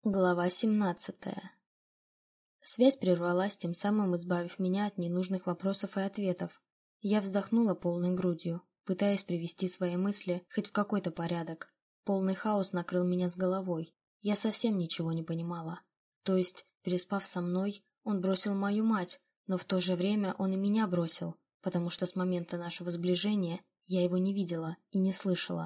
Глава 17. Связь прервалась, тем самым избавив меня от ненужных вопросов и ответов. Я вздохнула полной грудью, пытаясь привести свои мысли хоть в какой-то порядок. Полный хаос накрыл меня с головой. Я совсем ничего не понимала. То есть, переспав со мной, он бросил мою мать, но в то же время он и меня бросил, потому что с момента нашего сближения я его не видела и не слышала.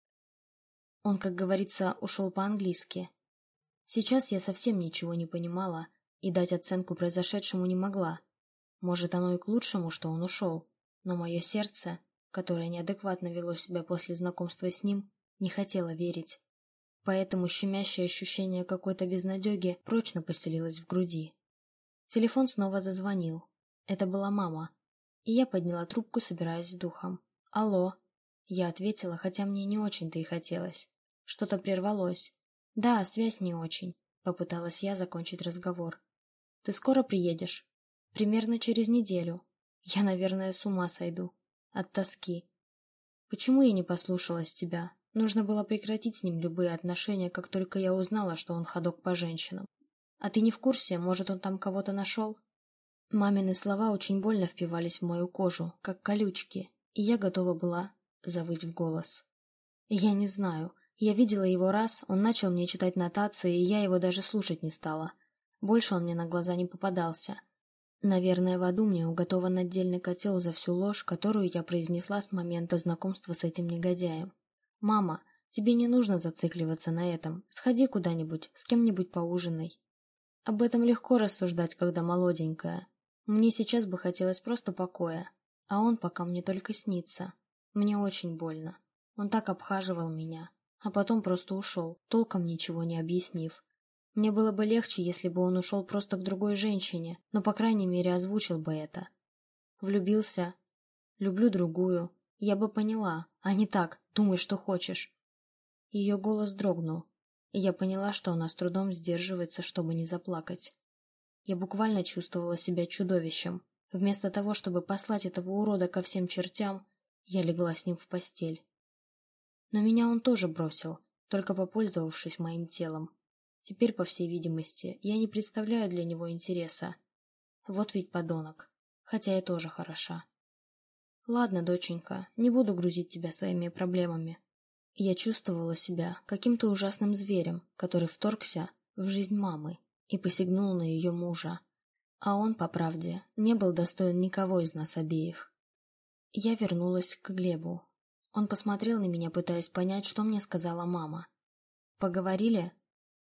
Он, как говорится, ушел по-английски. Сейчас я совсем ничего не понимала и дать оценку произошедшему не могла. Может, оно и к лучшему, что он ушел, но мое сердце, которое неадекватно вело себя после знакомства с ним, не хотело верить. Поэтому щемящее ощущение какой-то безнадеги прочно поселилось в груди. Телефон снова зазвонил. Это была мама. И я подняла трубку, собираясь с духом. «Алло!» Я ответила, хотя мне не очень-то и хотелось. Что-то прервалось. «Да, связь не очень», — попыталась я закончить разговор. «Ты скоро приедешь?» «Примерно через неделю. Я, наверное, с ума сойду. От тоски. Почему я не послушалась тебя? Нужно было прекратить с ним любые отношения, как только я узнала, что он ходок по женщинам. А ты не в курсе, может, он там кого-то нашел?» Мамины слова очень больно впивались в мою кожу, как колючки, и я готова была завыть в голос. «Я не знаю. Я видела его раз, он начал мне читать нотации, и я его даже слушать не стала. Больше он мне на глаза не попадался. Наверное, в аду мне уготован отдельный котел за всю ложь, которую я произнесла с момента знакомства с этим негодяем. Мама, тебе не нужно зацикливаться на этом. Сходи куда-нибудь, с кем-нибудь поужинай. Об этом легко рассуждать, когда молоденькая. Мне сейчас бы хотелось просто покоя, а он пока мне только снится. Мне очень больно. Он так обхаживал меня, а потом просто ушел, толком ничего не объяснив. Мне было бы легче, если бы он ушел просто к другой женщине, но, по крайней мере, озвучил бы это. Влюбился. Люблю другую. Я бы поняла, а не так, думай, что хочешь. Ее голос дрогнул, и я поняла, что она с трудом сдерживается, чтобы не заплакать. Я буквально чувствовала себя чудовищем. Вместо того, чтобы послать этого урода ко всем чертям, я легла с ним в постель. Но меня он тоже бросил, только попользовавшись моим телом. Теперь, по всей видимости, я не представляю для него интереса. Вот ведь подонок. Хотя я тоже хороша. Ладно, доченька, не буду грузить тебя своими проблемами. Я чувствовала себя каким-то ужасным зверем, который вторгся в жизнь мамы и посягнул на ее мужа. А он, по правде, не был достоин никого из нас обеих. Я вернулась к Глебу. Он посмотрел на меня, пытаясь понять, что мне сказала мама. «Поговорили?»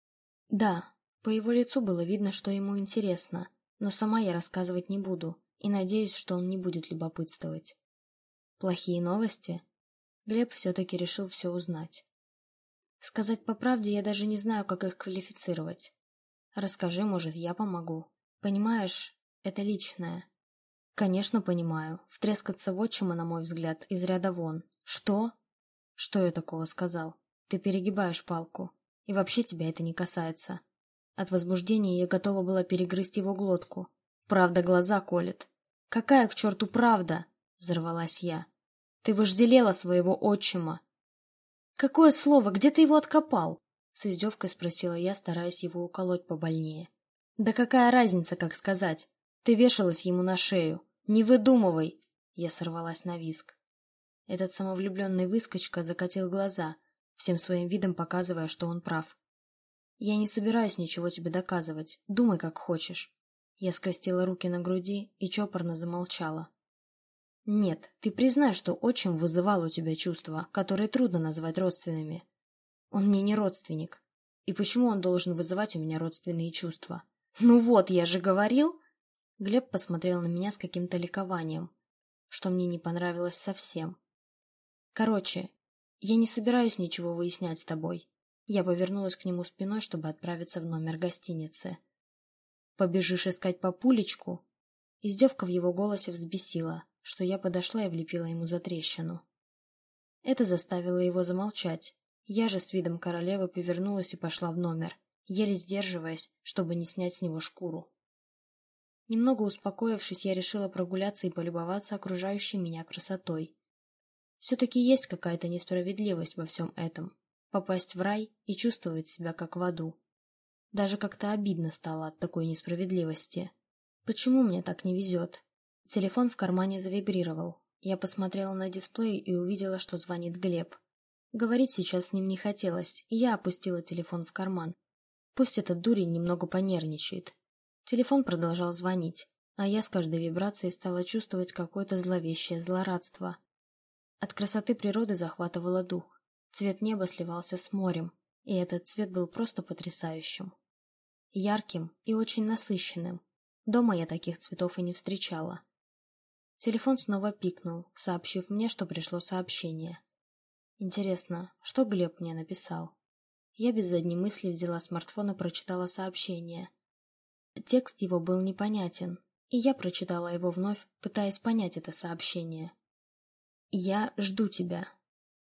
«Да». По его лицу было видно, что ему интересно, но сама я рассказывать не буду, и надеюсь, что он не будет любопытствовать. «Плохие новости?» Глеб все-таки решил все узнать. Сказать по правде, я даже не знаю, как их квалифицировать. Расскажи, может, я помогу. Понимаешь, это личное. Конечно, понимаю. Втрескаться в отчима, на мой взгляд, из ряда вон. Что? Что я такого сказал? Ты перегибаешь палку. И вообще тебя это не касается. От возбуждения я готова была перегрызть его глотку. Правда глаза колет. Какая к черту правда? Взорвалась я. Ты вожделела своего отчима. Какое слово? Где ты его откопал? С издевкой спросила я, стараясь его уколоть побольнее. Да какая разница, как сказать? Ты вешалась ему на шею. Не выдумывай! Я сорвалась на визг. Этот самовлюбленный выскочка закатил глаза, всем своим видом показывая, что он прав. «Я не собираюсь ничего тебе доказывать. Думай, как хочешь». Я скрестила руки на груди и чопорно замолчала. «Нет, ты признай, что отчим вызывал у тебя чувства, которые трудно назвать родственными. Он мне не родственник. И почему он должен вызывать у меня родственные чувства? Ну вот, я же говорил!» Глеб посмотрел на меня с каким-то ликованием, что мне не понравилось совсем. «Короче, я не собираюсь ничего выяснять с тобой». Я повернулась к нему спиной, чтобы отправиться в номер гостиницы. «Побежишь искать папулечку?» Издевка в его голосе взбесила, что я подошла и влепила ему за трещину. Это заставило его замолчать. Я же с видом королевы повернулась и пошла в номер, еле сдерживаясь, чтобы не снять с него шкуру. Немного успокоившись, я решила прогуляться и полюбоваться окружающей меня красотой. Все-таки есть какая-то несправедливость во всем этом. Попасть в рай и чувствовать себя как в аду. Даже как-то обидно стало от такой несправедливости. Почему мне так не везет? Телефон в кармане завибрировал. Я посмотрела на дисплей и увидела, что звонит Глеб. Говорить сейчас с ним не хотелось, и я опустила телефон в карман. Пусть этот дурень немного понервничает. Телефон продолжал звонить, а я с каждой вибрацией стала чувствовать какое-то зловещее злорадство. От красоты природы захватывало дух. Цвет неба сливался с морем, и этот цвет был просто потрясающим. Ярким и очень насыщенным. Дома я таких цветов и не встречала. Телефон снова пикнул, сообщив мне, что пришло сообщение. Интересно, что Глеб мне написал? Я без задней мысли взяла смартфон и прочитала сообщение. Текст его был непонятен, и я прочитала его вновь, пытаясь понять это сообщение. «Я жду тебя.